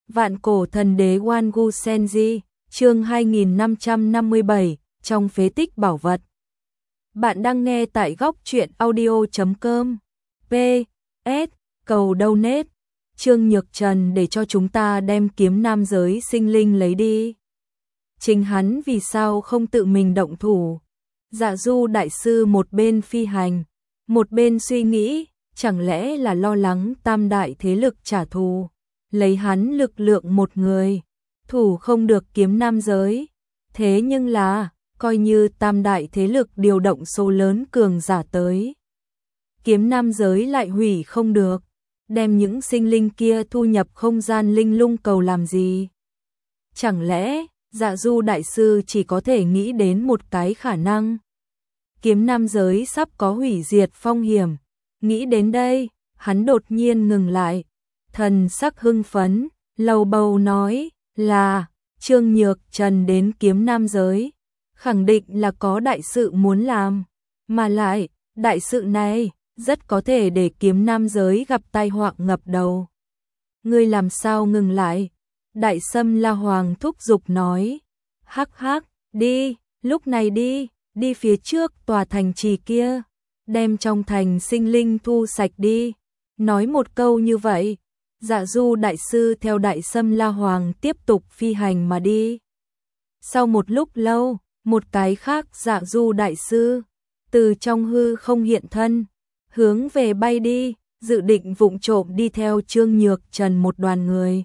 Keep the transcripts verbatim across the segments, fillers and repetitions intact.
Vạn cổ thần đế Wangu Senji, chương hai nghìn năm trăm năm mươi bảy, trong phế tích bảo vật. Bạn đang nghe tại góc truyện audio chấm com. P S cầu donate. Trương Nhược Trần để cho chúng ta đem kiếm nam giới sinh linh lấy đi. Chính hắn vì sao không tự mình động thủ? Dạ Du đại sư một bên phi hành, một bên suy nghĩ, chẳng lẽ là lo lắng tam đại thế lực trả thù, lấy hắn lực lượng một người, thủ không được kiếm nam giới. Thế nhưng là, coi như tam đại thế lực điều động số lớn cường giả tới, kiếm nam giới lại hủy không được, đem những sinh linh kia thu nhập không gian linh lung cầu làm gì? Chẳng lẽ, Dạ Du đại sư chỉ có thể nghĩ đến một cái khả năng? Kiếm nam giới sắp có hủy diệt phong hiểm. Nghĩ đến đây, hắn đột nhiên ngừng lại, thần sắc hưng phấn, lầu bầu nói là Trương Nhược Trần đến kiếm nam giới, khẳng định là có đại sự muốn làm, mà lại, đại sự này rất có thể để kiếm nam giới gặp tai họa ngập đầu. Ngươi làm sao ngừng lại? Đại Sâm La Hoàng thúc giục nói. Hắc hắc, đi, lúc này đi, đi phía trước tòa thành trì kia, đem trong thành sinh linh thu sạch đi. Nói một câu như vậy, Dạ Du đại sư theo Đại Sâm La Hoàng tiếp tục phi hành mà đi. Sau một lúc lâu, một cái khác Dạ Du đại sư từ trong hư không hiện thân, hướng về bay đi, dự định vụng trộm đi theo Trương Nhược Trần một đoàn người.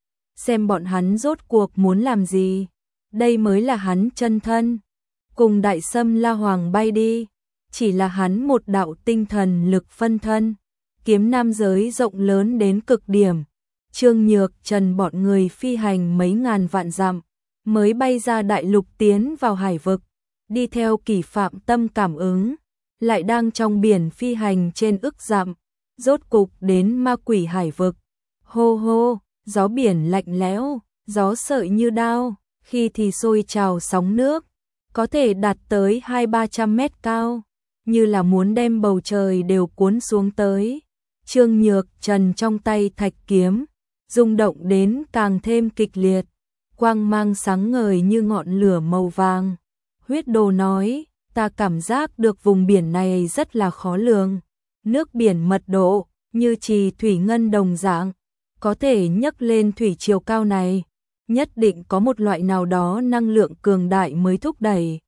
Xem bọn hắn rốt cuộc muốn làm gì, đây mới là hắn chân thân. Cùng Đại Sâm La Hoàng bay đi, chỉ là hắn một đạo tinh thần lực phân thân. Kiếm nam giới rộng lớn đến cực điểm, Trương Nhược Trần bọn người phi hành mấy ngàn vạn dặm, mới bay ra đại lục tiến vào hải vực, đi theo Kỷ Phạm Tâm cảm ứng, lại đang trong biển phi hành trên ức dặm, rốt cục đến ma quỷ hải vực. Hô hô, gió biển lạnh lẽo, gió sợi như đao, khi thì sôi trào sóng nước, có thể đạt tới hai ba trăm mét cao, như là muốn đem bầu trời đều cuốn xuống tới. Trương Nhược Trần trong tay thạch kiếm, rung động đến càng thêm kịch liệt, quang mang sáng ngời như ngọn lửa màu vàng. Huyết Đồ nói, ta cảm giác được vùng biển này rất là khó lường, nước biển mật độ như trì thủy ngân đồng dạng, có thể nhấc lên thủy chiều cao này, nhất định có một loại nào đó năng lượng cường đại mới thúc đẩy.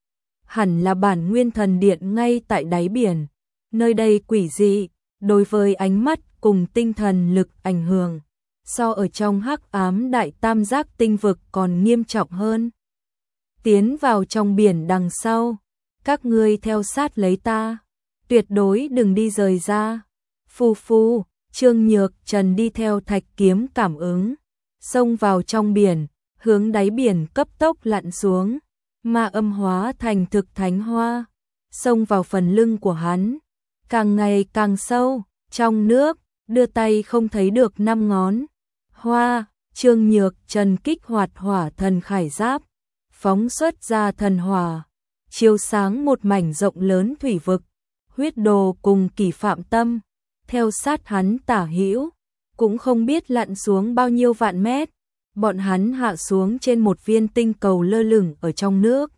Hẳn là bản nguyên thần điện ngay tại đáy biển, nơi đây quỷ dị, đối với ánh mắt cùng tinh thần lực ảnh hưởng, so ở trong hắc ám đại tam giác tinh vực còn nghiêm trọng hơn. Tiến vào trong biển đằng sau, các ngươi theo sát lấy ta, tuyệt đối đừng đi rời ra. Phu phu, Trương Nhược Trần đi theo thạch kiếm cảm ứng, xông vào trong biển, hướng đáy biển cấp tốc lặn xuống, ma âm hóa thành thực thánh hoa, xông vào phần lưng của hắn, càng ngày càng sâu, trong nước, đưa tay không thấy được năm ngón. Hoa, Trương Nhược Trần kích hoạt hỏa thần khải giáp, phóng xuất ra thần hỏa, chiếu sáng một mảnh rộng lớn thủy vực. Huyết Đồ cùng Kỷ Phạm Tâm theo sát hắn tả hữu, cũng không biết lặn xuống bao nhiêu vạn mét, bọn hắn hạ xuống trên một viên tinh cầu lơ lửng ở trong nước.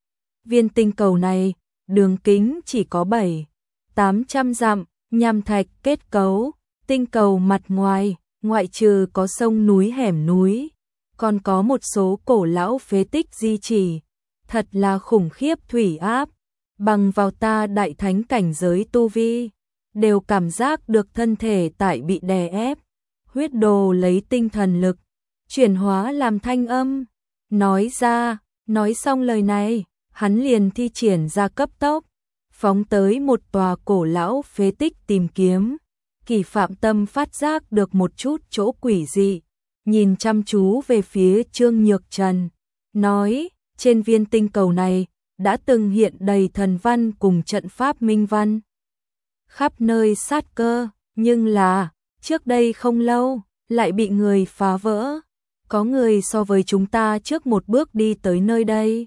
Viên tinh cầu này, đường kính chỉ có bảy, tám trăm dặm, nham thạch kết cấu, tinh cầu mặt ngoài, ngoại trừ có sông núi hẻm núi, còn có một số cổ lão phế tích di trì, thật là khủng khiếp thủy áp, bằng vào ta đại thánh cảnh giới tu vi, đều cảm giác được thân thể tại bị đè ép. Huyết Đồ lấy tinh thần lực, chuyển hóa làm thanh âm, nói ra, nói xong lời này, hắn liền thi triển ra cấp tốc, phóng tới một tòa cổ lão phế tích tìm kiếm. Kỷ Phạm Tâm phát giác được một chút chỗ quỷ dị, nhìn chăm chú về phía Trương Nhược Trần, nói, trên viên tinh cầu này, đã từng hiện đầy thần văn cùng trận pháp minh văn. Khắp nơi sát cơ, nhưng là, trước đây không lâu, lại bị người phá vỡ. Có người so với chúng ta trước một bước đi tới nơi đây.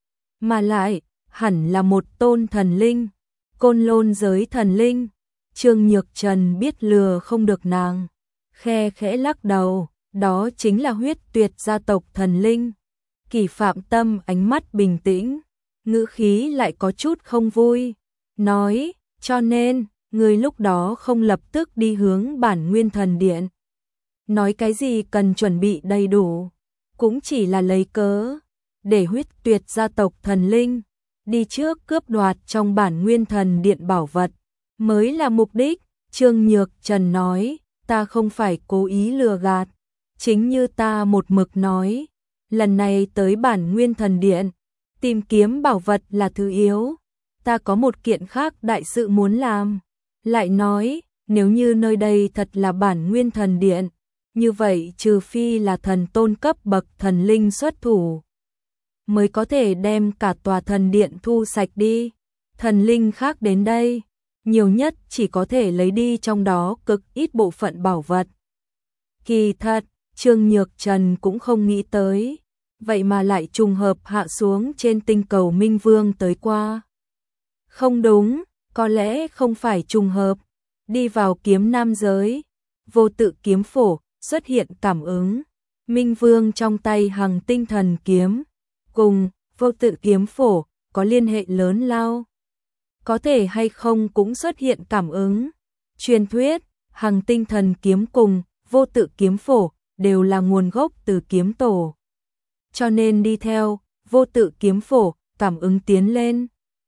Mà lại, hẳn là một tôn thần linh, côn lôn giới thần linh. Trương Nhược Trần biết lừa không được nàng, khe khẽ lắc đầu, đó chính là huyết tuyệt gia tộc thần linh. Kỷ Phạm Tâm ánh mắt bình tĩnh, ngữ khí lại có chút không vui, nói, cho nên, ngươi lúc đó không lập tức đi hướng Bản Nguyên Thần Điện. Nói cái gì cần chuẩn bị đầy đủ, cũng chỉ là lấy cớ, để huyết tuyệt gia tộc thần linh, đi trước cướp đoạt trong Bản Nguyên Thần Điện bảo vật, mới là mục đích. Trương Nhược Trần nói, ta không phải cố ý lừa gạt, chính như ta một mực nói, lần này tới Bản Nguyên Thần Điện, tìm kiếm bảo vật là thứ yếu, ta có một kiện khác đại sự muốn làm. Lại nói, nếu như nơi đây thật là Bản Nguyên Thần Điện, như vậy trừ phi là thần tôn cấp bậc thần linh xuất thủ, mới có thể đem cả tòa thần điện thu sạch đi. Thần linh khác đến đây, nhiều nhất chỉ có thể lấy đi trong đó cực ít bộ phận bảo vật. Kỳ thật, Trương Nhược Trần cũng không nghĩ tới, vậy mà lại trùng hợp hạ xuống trên tinh cầu Minh Vương tới qua. Không đúng, có lẽ không phải trùng hợp. Đi vào kiếm nam giới, vô tự kiếm phổ xuất hiện cảm ứng. Minh Vương trong tay Hằng Tinh Thần Kiếm, cùng vô tự kiếm phổ có liên hệ lớn lao. Có thể hay không cũng xuất hiện cảm ứng. Truyền thuyết, Hằng Tinh Thần Kiếm cùng vô tự kiếm phổ đều là nguồn gốc từ kiếm tổ. Cho nên đi theo vô tự kiếm phổ cảm ứng tiến lên,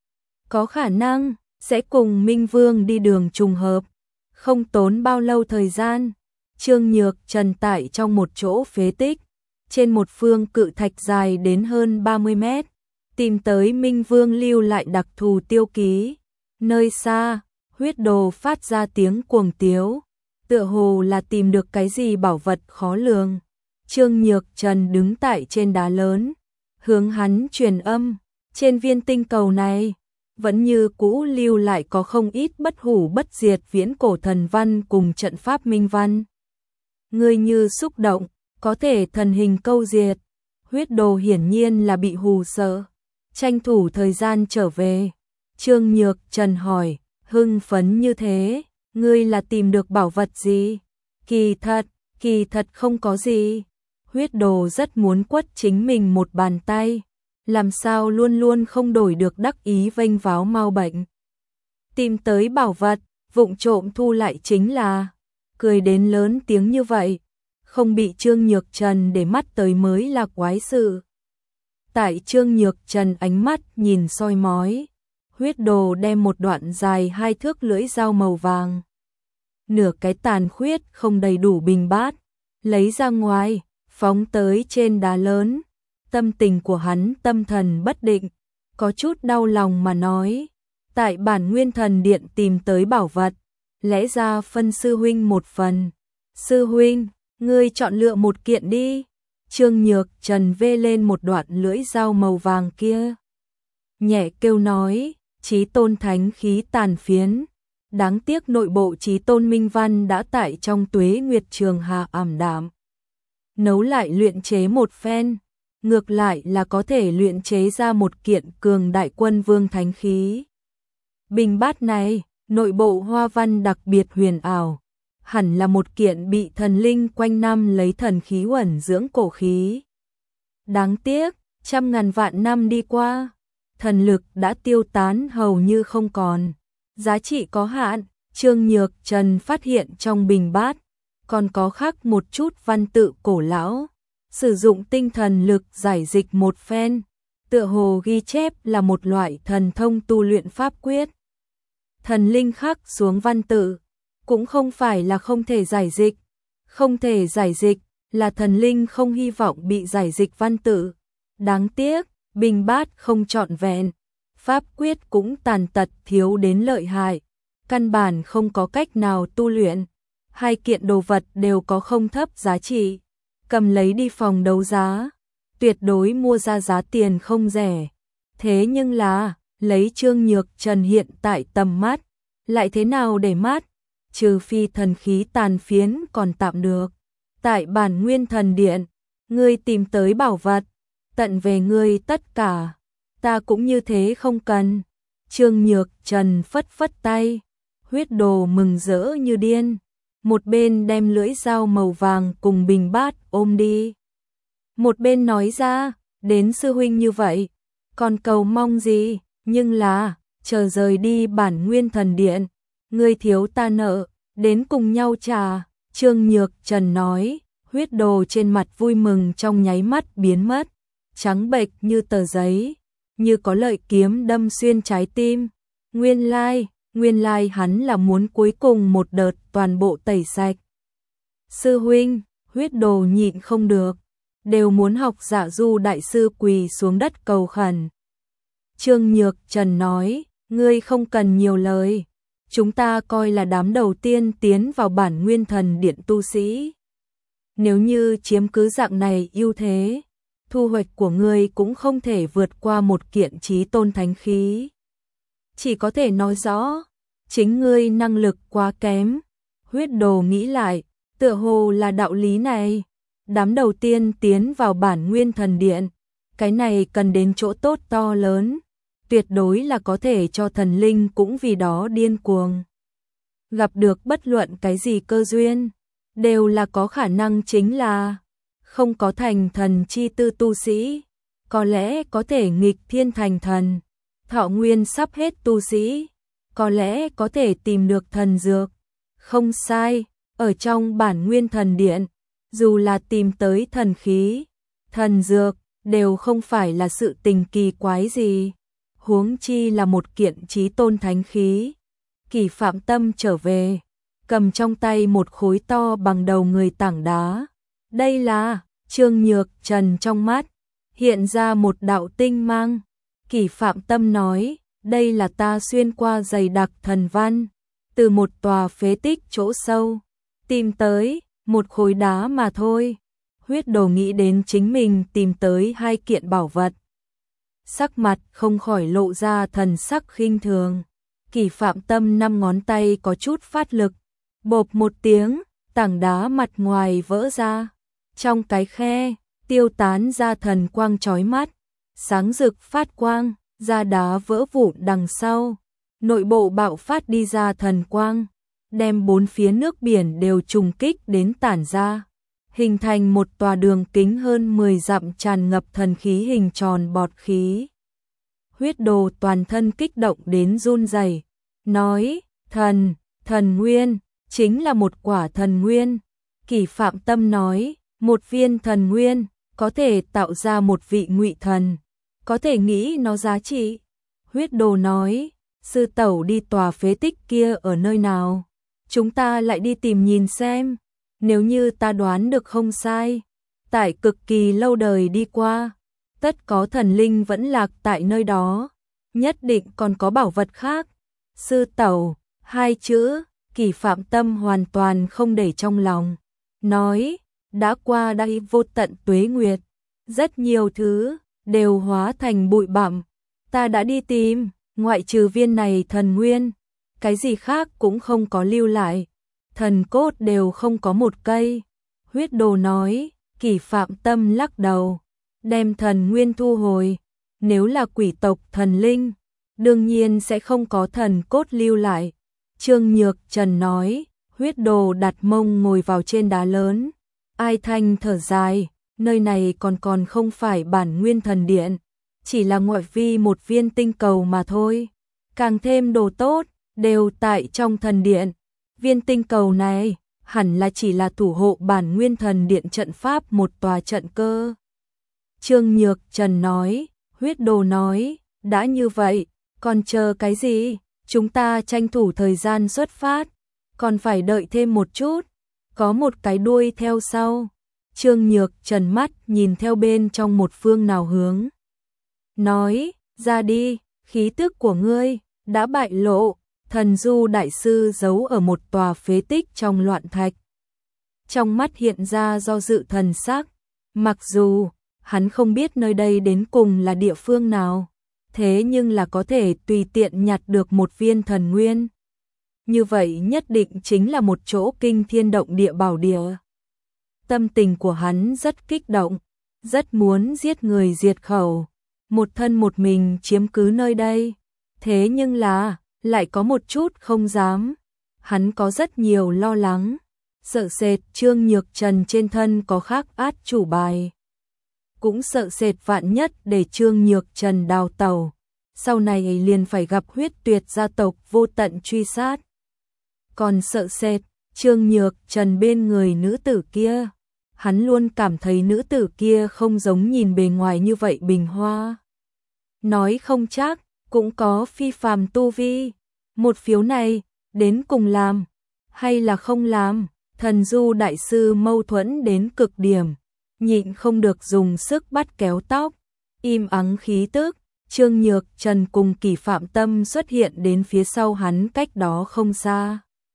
có khả năng sẽ cùng Minh Vương đi đường trùng hợp. Không tốn bao lâu thời gian, Trương Nhược Trần tại trong một chỗ phế tích, trên một phương cự thạch dài đến hơn ba mươi mét, tìm tới Minh Vương lưu lại đặc thù tiêu ký. Nơi xa, huyết đồ phát ra tiếng cuồng tiếu, tựa hồ là tìm được cái gì bảo vật khó lường. Trương Nhược Trần đứng tại trên đá lớn, hướng hắn truyền âm, trên viên tinh cầu này vẫn như cũ lưu lại có không ít bất hủ bất diệt viễn cổ thần văn cùng trận pháp minh văn. Ngươi như xúc động, có thể thần hình câu diệt. Huyết đồ hiển nhiên là bị hù sợ, tranh thủ thời gian trở về. Trương Nhược Trần hỏi, hưng phấn như thế, ngươi là tìm được bảo vật gì? Kỳ thật, kỳ thật không có gì. Huyết đồ rất muốn quất chính mình một bàn tay, làm sao luôn luôn không đổi được đắc ý vênh váo mau bệnh. Tìm tới bảo vật, vụng trộm thu lại chính là, cười đến lớn tiếng như vậy, không bị Trương Nhược Trần để mắt tới mới là quái sự. Tại Trương Nhược Trần ánh mắt nhìn soi mói, huyết đồ đem một đoạn dài hai thước lưỡi dao màu vàng, nửa cái tàn khuyết không đầy đủ bình bát, lấy ra ngoài, phóng tới trên đá lớn. Tâm tình của hắn tâm thần bất định, có chút đau lòng mà nói, tại Bản Nguyên Thần Điện tìm tới bảo vật, lẽ ra phân sư huynh một phần. Sư huynh, ngươi chọn lựa một kiện đi. Trương Nhược Trần vê lên một đoạn lưỡi dao màu vàng kia, nhẹ kêu nói, Chí Tôn thánh khí tàn phiến. Đáng tiếc nội bộ Chí Tôn minh văn đã tại trong Tuế Nguyệt Trường Hà ảm đạm, nấu lại luyện chế một phen, ngược lại là có thể luyện chế ra một kiện cường đại quân vương thánh khí. Bình bát này, nội bộ hoa văn đặc biệt huyền ảo, hẳn là một kiện bị thần linh quanh năm lấy thần khí uẩn dưỡng cổ khí. Đáng tiếc, trăm ngàn vạn năm đi qua, thần lực đã tiêu tán hầu như không còn, giá trị có hạn. Trương Nhược Trần phát hiện trong bình bát còn có khắc một chút văn tự cổ lão, sử dụng tinh thần lực giải dịch một phen, tựa hồ ghi chép là một loại thần thông tu luyện pháp quyết. Thần linh khắc xuống văn tự, cũng không phải là không thể giải dịch, không thể giải dịch là thần linh không hy vọng bị giải dịch văn tự. Đáng tiếc, bình bát không trọn vẹn, pháp quyết cũng tàn tật thiếu đến lợi hại, căn bản không có cách nào tu luyện. Hai kiện đồ vật đều có không thấp giá trị, cầm lấy đi phòng đấu giá, tuyệt đối mua ra giá tiền không rẻ. Thế nhưng là, lấy Trương Nhược Trần hiện tại tầm mắt, lại thế nào để mắt, trừ phi thần khí tàn phiến còn tạm được. Tại Bản Nguyên Thần Điện, ngươi tìm tới bảo vật, tận về ngươi tất cả, ta cũng như thế không cần. Trương Nhược Trần phất phất tay, huyết đồ mừng rỡ như điên. một bên đem lưỡi dao màu vàng cùng bình bát ôm đi. Một bên nói ra, đến sư huynh như vậy, còn cầu mong gì, nhưng là, chờ rời đi bản nguyên thần điện, ngươi thiếu ta nợ, đến cùng nhau trả. Trương Nhược Trần nói, huyết đồ trên mặt vui mừng trong nháy mắt biến mất, trắng bệch như tờ giấy, như có lợi kiếm đâm xuyên trái tim. Nguyên lai, nguyên lai hắn là muốn cuối cùng một đợt toàn bộ tẩy sạch. Sư huynh, huyết đồ nhịn không được, đều muốn học Dạ Du đại sư quỳ xuống đất cầu khẩn. Trương Nhược Trần nói, ngươi không cần nhiều lời, chúng ta coi là đám đầu tiên tiến vào bản nguyên thần điện tu sĩ. Nếu như chiếm cứ dạng này ưu thế, thu hoạch của ngươi cũng không thể vượt qua một kiện chí tôn thánh khí. Chỉ có thể nói rõ, chính ngươi năng lực quá kém. Huyết đồ nghĩ lại, tựa hồ là đạo lý này. Đám đầu tiên tiến vào bản nguyên thần điện, cái này cần đến chỗ tốt to lớn, tuyệt đối là có thể cho thần linh cũng vì đó điên cuồng. Gặp được bất luận cái gì cơ duyên, đều là có khả năng chính là không có thành thần chi tư tu sĩ, có lẽ có thể nghịch thiên thành thần. Thọ nguyên sắp hết tu sĩ, có lẽ có thể tìm được thần dược. Không sai, ở trong bản nguyên thần điện, dù là tìm tới thần khí, thần dược, đều không phải là sự tình kỳ quái gì. Huống chi là một kiện chí tôn thánh khí. Kỷ Phạm Tâm trở về, cầm trong tay một khối to bằng đầu người tảng đá. Đây là, Trương Nhược Trần trong mắt, hiện ra một đạo tinh mang. Kỷ Phạm Tâm nói, đây là ta xuyên qua dày đặc thần văn, từ một tòa phế tích chỗ sâu, tìm tới, một khối đá mà thôi. Huyết đồ nghĩ đến chính mình tìm tới hai kiện bảo vật. Sắc mặt không khỏi lộ ra thần sắc khinh thường. Kỷ Phạm Tâm năm ngón tay có chút phát lực, bộp một tiếng, tảng đá mặt ngoài vỡ ra. Trong cái khe, tiêu tán ra thần quang chói mắt, sáng rực phát quang, ra đá vỡ vụn đằng sau. Nội bộ bạo phát đi ra thần quang, đem bốn phía nước biển đều trùng kích đến tản ra, hình thành một tòa đường kính hơn mười dặm tràn ngập thần khí hình tròn bọt khí. Huyết đồ toàn thân kích động đến run rẩy, nói, thần, thần nguyên, chính là một quả thần nguyên. Kỷ Phạm Tâm nói, một viên thần nguyên, có thể tạo ra một vị ngụy thần, có thể nghĩ nó giá trị. Huyết đồ nói, sư tẩu đi tòa phế tích kia ở nơi nào? Chúng ta lại đi tìm nhìn xem. Nếu như ta đoán được không sai, tại cực kỳ lâu đời đi qua, tất có thần linh vẫn lạc tại nơi đó, nhất định còn có bảo vật khác. Sư tẩu, hai chữ, Kỷ Phạm Tâm hoàn toàn không để trong lòng, nói, đã qua đã vô tận tuế nguyệt, rất nhiều thứ đều hóa thành bụi bặm, ta đã đi tìm, ngoại trừ viên này thần nguyên, cái gì khác cũng không có lưu lại, thần cốt đều không có một cây. Huyết đồ nói. Kỷ Phạm Tâm lắc đầu, đem thần nguyên thu hồi. Nếu là quỷ tộc thần linh, đương nhiên sẽ không có thần cốt lưu lại. Trương Nhược Trần nói. Huyết đồ đặt mông ngồi vào trên đá lớn, ai thanh thở dài, nơi này còn còn không phải bản nguyên thần điện, chỉ là ngoại vi một viên tinh cầu mà thôi. Càng thêm đồ tốt, đều tại trong thần điện. Viên tinh cầu này, hẳn là chỉ là thủ hộ bản nguyên thần điện trận pháp một tòa trận cơ. Trương Nhược Trần nói. Huyết đồ nói, đã như vậy, còn chờ cái gì? Chúng ta tranh thủ thời gian xuất phát, còn phải đợi thêm một chút, có một cái đuôi theo sau. Trương Nhược Trần mắt nhìn theo bên trong một phương nào hướng, nói, ra đi, khí tức của ngươi đã bại lộ. Thần Du đại sư giấu ở một tòa phế tích trong loạn thạch. Trong mắt hiện ra do dự thần sắc, mặc dù hắn không biết nơi đây đến cùng là địa phương nào, thế nhưng là có thể tùy tiện nhặt được một viên thần nguyên. Như vậy nhất định chính là một chỗ kinh thiên động địa bảo địa. Tâm tình của hắn rất kích động, rất muốn giết người diệt khẩu, một thân một mình chiếm cứ nơi đây. Thế nhưng là lại có một chút không dám, hắn có rất nhiều lo lắng. sợ sệt Trương Nhược Trần trên thân có khắc át chủ bài. Cũng sợ sệt vạn nhất để Trương Nhược Trần đào tẩu, sau này liền phải gặp huyết tuyệt gia tộc vô tận truy sát. Còn sợ sệt Trương Nhược Trần bên người nữ tử kia, hắn luôn cảm thấy nữ tử kia không giống nhìn bề ngoài như vậy bình hoa. Nói không chắc, cũng có phi phàm tu vi. Một phiếu này, đến cùng làm, hay là không làm? Thần Du đại sư mâu thuẫn đến cực điểm, nhịn không được dùng sức bắt kéo tóc, im ắng khí tức. Trương Nhược Trần cùng Kỷ Phạm Tâm xuất hiện đến phía sau hắn cách đó không xa.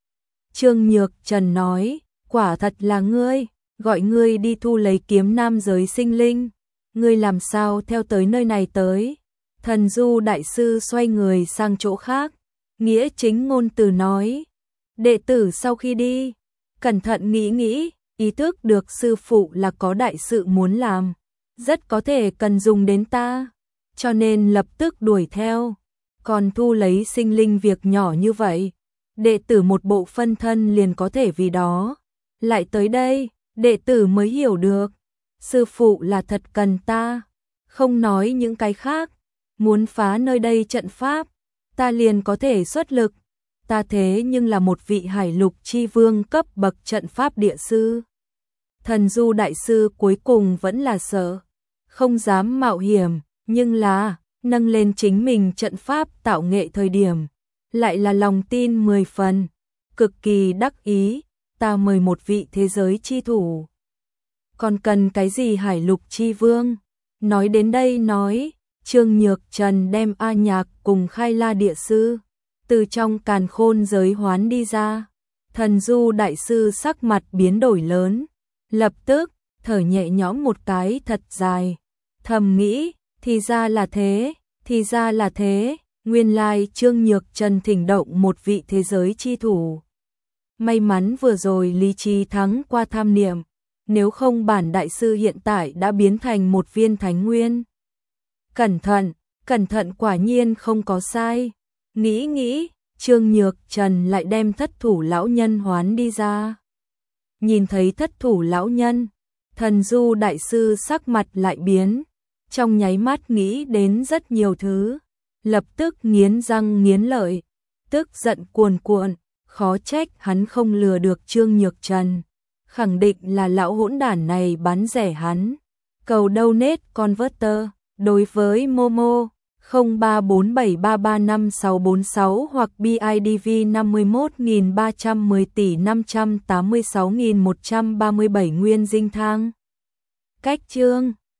Trương Nhược Trần nói, quả thật là ngươi, gọi ngươi đi thu lấy kiếm nam giới sinh linh, ngươi làm sao theo tới nơi này tới? Thần Du đại sư xoay người sang chỗ khác, nghĩa chính ngôn từ nói, đệ tử sau khi đi, cẩn thận nghĩ nghĩ, ý thức được sư phụ là có đại sự muốn làm, rất có thể cần dùng đến ta, cho nên lập tức đuổi theo. Còn thu lấy sinh linh việc nhỏ như vậy, đệ tử một bộ phân thân liền có thể vì đó. Lại tới đây, đệ tử mới hiểu được, sư phụ là thật cần ta, không nói những cái khác, muốn phá nơi đây trận pháp, ta liền có thể xuất lực. Ta thế nhưng là một vị hải lục chi vương cấp bậc trận pháp địa sư. Thần Du đại sư cuối cùng vẫn là sợ, không dám mạo hiểm, nhưng là nâng lên chính mình trận pháp tạo nghệ thời điểm, lại là lòng tin mười phần, cực kỳ đắc ý, ta mời một vị thế giới chi thủ. Còn cần cái gì hải lục chi vương? Nói đến đây nói, Trương Nhược Trần đem A Nhạc cùng Khai La địa sư từ trong càn khôn giới hoán đi ra. Thần Du đại sư sắc mặt biến đổi lớn, lập tức thở nhẹ nhõm một cái thật dài, thầm nghĩ, thì ra là thế, thì ra là thế, nguyên lai Trương Nhược Trần thỉnh động một vị thế giới chi thủ. May mắn vừa rồi lý trí thắng qua tham niệm, nếu không bản đại sư hiện tại đã biến thành một viên thánh nguyên. Cẩn thận, cẩn thận quả nhiên không có sai. Nghĩ nghĩ, Trương Nhược Trần lại đem thất thủ lão nhân hoán đi ra. Nhìn thấy thất thủ lão nhân, Thần Du đại sư sắc mặt lại biến, trong nháy mắt nghĩ đến rất nhiều thứ, lập tức nghiến răng nghiến lợi, tức giận cuồn cuộn, khó trách hắn không lừa được Trương Nhược Trần, khẳng định là lão hỗn đản này bán rẻ hắn. Cầu donate converter đối với Momo không ba bốn bảy ba ba năm sáu bốn sáu hoặc bê i đê vê năm một ba một không tỷ năm trăm tám mươi sáu nghìn một trăm ba mươi bảy nguyên dinh thang. Cách chương